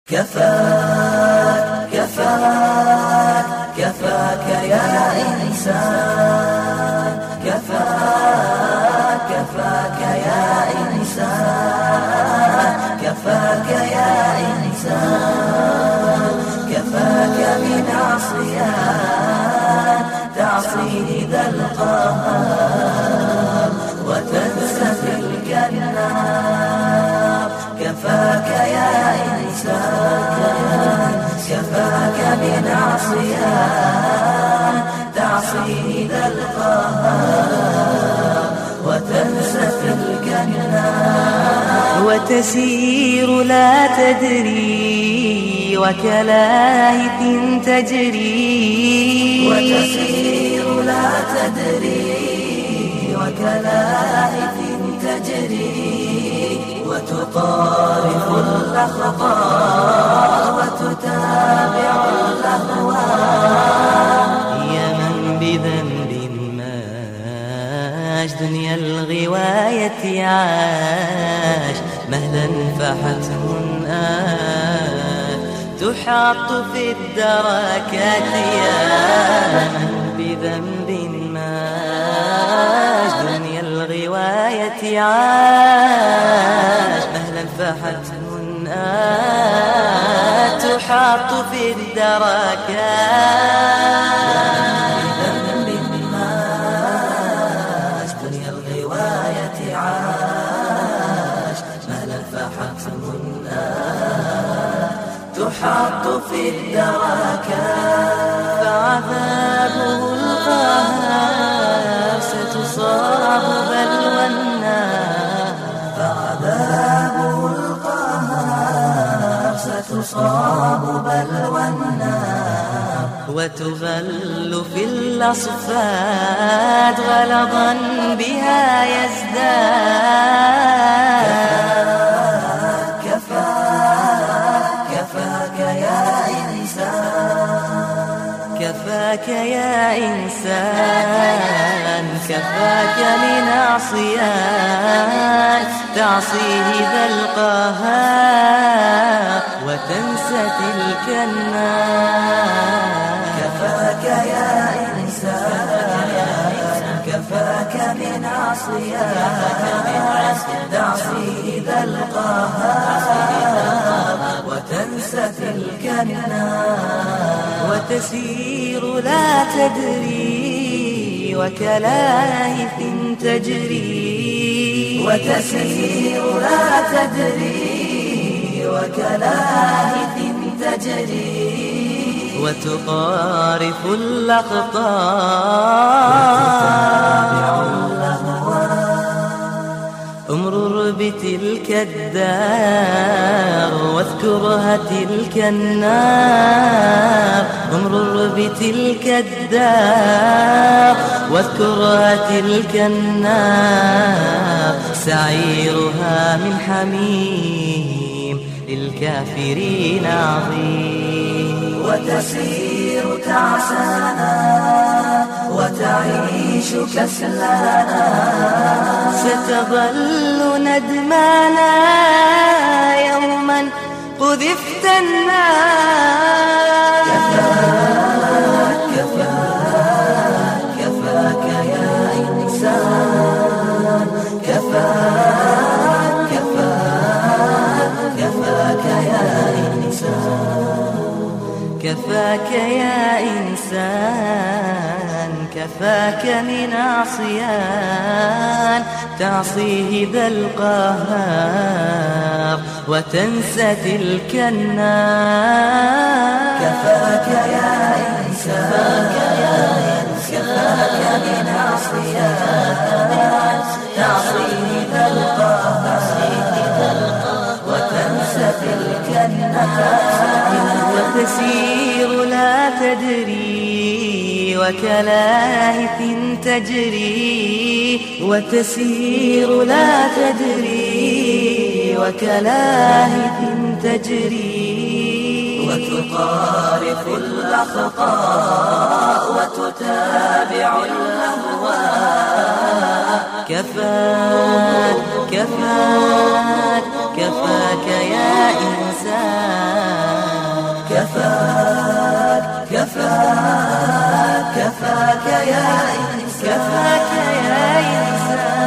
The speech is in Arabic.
كفاك كفاك كفاك يا إنسان، كفاك كفاك يا إنسان، كفاك يا إنسان، كفاك من عصيان تعصيه ذا القهار وتنسى في الجنة. كفاك يا إنسان، كفاك من عصيان تعصيه ذا القهار وتنسى في الجنة. وتسير لا تدري وكلاهث تجري، وتسير لا تدري وكلاهث تجري، وتطارف الأخطاء وتتابع الأهواء. يا من بذنب ماش دنيا الغواية عاش، مهلا فحته تحاط في الدركات. يا من بذنب ماش دنيا الغواية عاش، مهلا فحته تحاط في الدركات. بذنب ماش دنيا الغواية عاش، مهلا فحته تحاط في الدركات. فعذابه القهار ستصاب بلوى النار، فعذابه القهار ستصاب بلوى النار، وتغل في الأصفاد غلظا بها يزداد. كفاك يا إنسان، كفاك يا إنسان، كفاك من عصيان تعصيه ذا القهار وتنسى تلك النار. كفاك يا إنسان، كفاك من عصيان تعصيه ذا القهار وتنسى تلك النار. وتسير لا تدري وكلاهث تجري، وتسير لا تدري وكلاهث تجري، وتقارف الأخطاء. امرر بتلك الدار واذكرها تلك النار، امرر بتلك الدار واذكرها تلك النار. سعيرها من حميم للكافرين عظيم. وتسير تعسانا وتعيش كسلانا، ستظل ندمانا يوما قذفت النار. كفاك كفاك يا إنسان، كفاك كفاك يا إنسان، كفاك يا إنسان، كفاك من عصيان تعصيه ذا القهار وتنسى تلك النار. كفاك يا إنسان، كفاك من عصيان تعصيه ذا القهار وتنسى تلك النار. وتسير لا تدري وكلاهث تجري، وتسير لا تدري وكلاهث تجري، وتقارف الأخطاء وتتابع الأهواء. كفاك كفاك كفاك يا إنسان. كفاك يا إنسان، كفاك يا إنسان.